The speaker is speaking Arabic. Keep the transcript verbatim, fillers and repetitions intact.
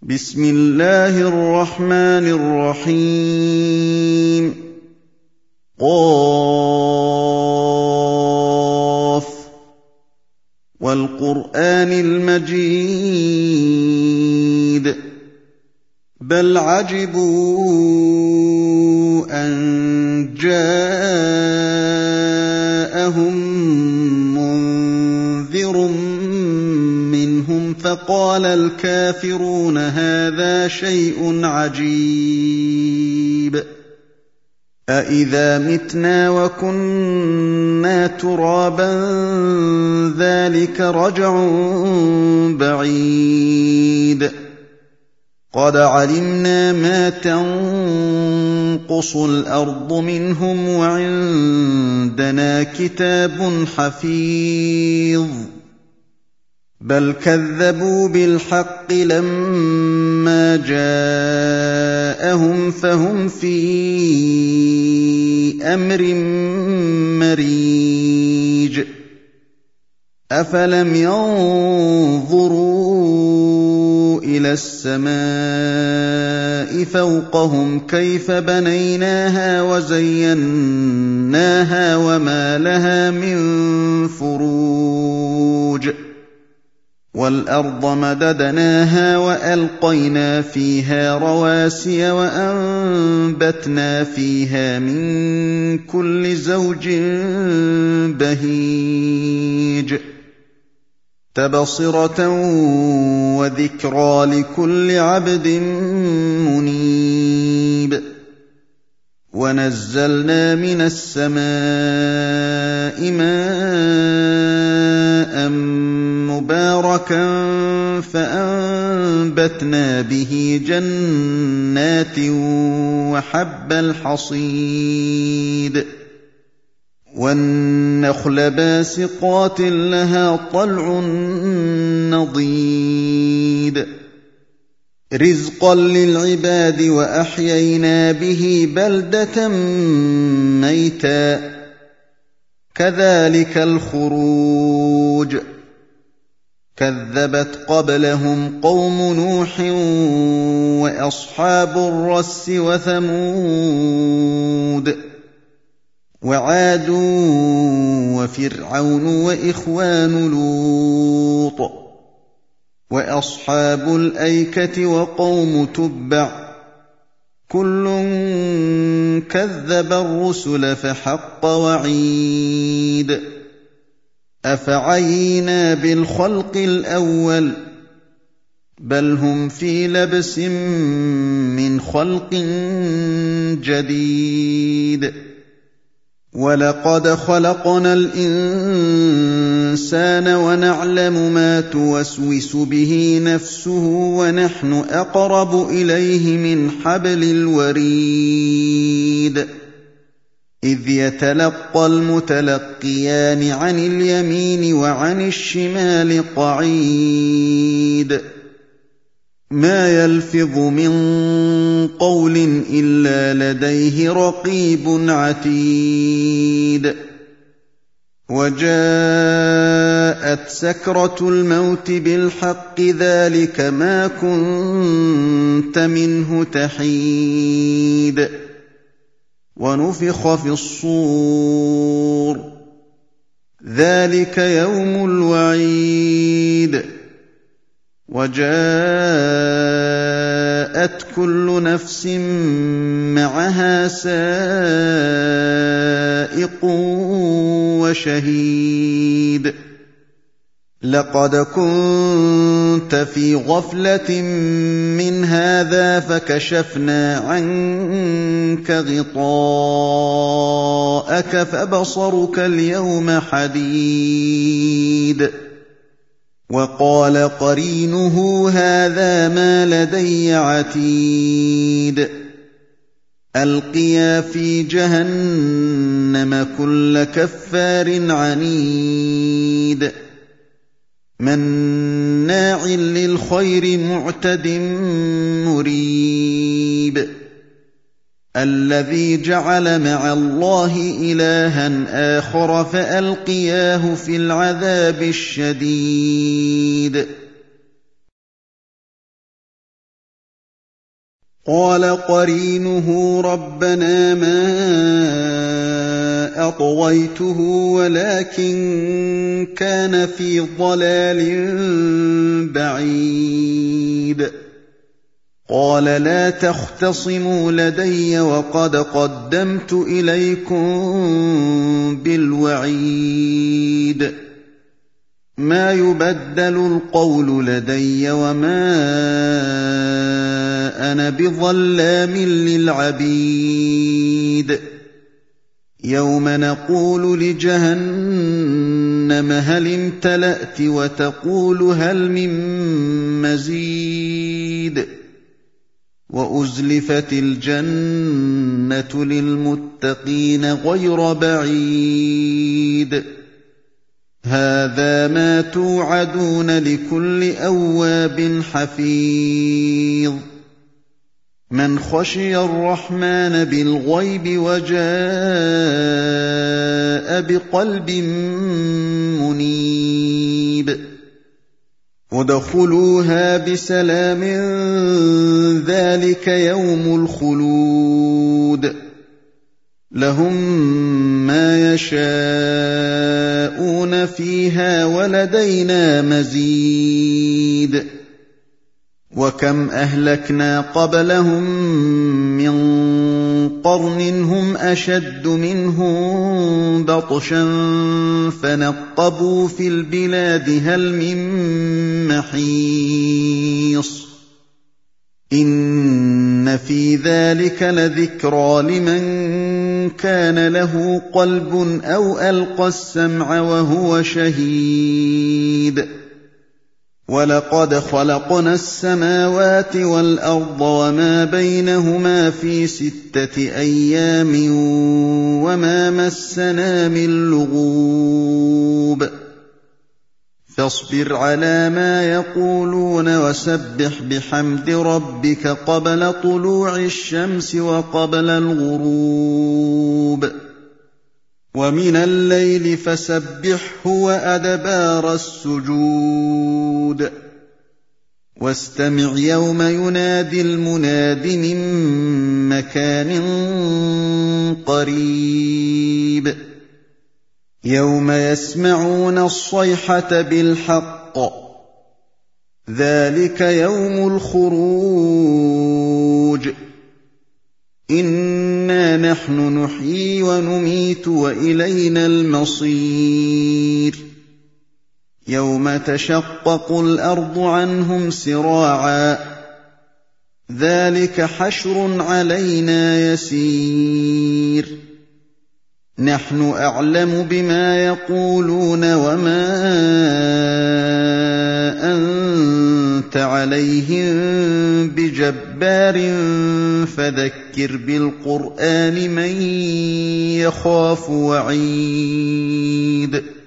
بسم الله الرحمن الرحيم قاف والقرآن المجيد بل عجبوا أن جاءهم منذر منهم فقال الكافرون هذا شيء عجيب أإذا متنا وكنا ترابا ذلك رجع بعيد قد علمنا ما تنقص الأرض منهم وعندنا كتاب حفيظ بل كذبوا بالحق لما جاءهم فهم في أمر مريج أفلم ينظروا إلى السماء فوقهم كيف بنيناها وزيناها وما لها من فروج والأرض مددناها وألقينا فيها رواسي وأنبتنا فيها من كل زوج بهيج تبصرة وذكرى لكل عبد منيب ونزلنا من السماء ماء مباركا فأنبتنا به جنات وحب الحصيد والنخل باسقات لها طلع نضيد رزقا للعباد وأحيينا به بلدة ميتا كذلك الخروج كذبت قبلهم قوم نوح وأصحاب الرس وثمود وعاد وفرعون وإخوان لوط وأصحاب الأيكة وقوم تبع كل كذب الرسل فحق وعيد أفعينا بالخلق الأول بل هم في لبس من خلق جديد ولقد خلقنا الإنسان ونعلم ما توسوس به نفسه ونحن أقرب إليه من حبل الوريد إذ يتلقى المتلقيان عن اليمين وعن الشمال قعيد ما يلفظ من قول إلا لديه رقيب عتيد وجاءت سكرة الموت بالحق ذلك ما كنت منه تحيد ونفخ في الصور ذلك يوم الوعيد وجاءت كل نفس معها سائق وشهيد لقد كنت في غفلة من هذا فكشفنا عنك غطاءك فبصرك اليوم حديد وقال قرينه هذا ما لدي عتيد ألقيا في جهنم كل كفار عنيد مناع للخير معتد مريب الذي جعل مع الله إلها آخر فألقياه في العذاب الشديد قال قرينه ربنا ما أطغيته ولكن كان في ضلال بعيد قال لا تختصموا لدي وقد قدمت إليكم بالوعيد ما يبدل القول لدي وما أنا بظلام للعبيد يوم نقول لجهنم هل امتلأت وتقول هل من مزيد وأزلفت الجنة للمتقين غير بعيد هذا ما توعدون لكل أواب حفيظ من خشي الرحمن بالغيب وجاء بقلب منيب ادخلوها بسلام ذلك يوم الخلود لهم ما يشاءون فيها ولدينا مزيد وكم أهلكنا قبلهم من قرن هم أشد منهم بطشا فنقبوا في البلاد هل من محيص إن في ذلك لذكرى لمن كان له قلب أو ألقى السمع وهو شهيد ولقد خلقنا السماوات والأرض وما بينهما في ستة أيام وما مسنا من لغوب فاصبر على ما يقولون وسبح بحمد ربك قبل طلوع الشمس وقبل الغروب ومن الليل فسبحه وأدبار السجود واستمع يوم ينادي المناد من مكان قريب يوم يسمعون الصيحة بالحق ذلك يوم الخروج إنا نحن نحيي ونميت وإلينا المصير يوم تشقق الأرض عنهم سراعا ذلك حشر علينا يسير نحن أعلم بما يقولون وما أنت عليهم بجبار فذكر بالقرآن من يخاف وعيد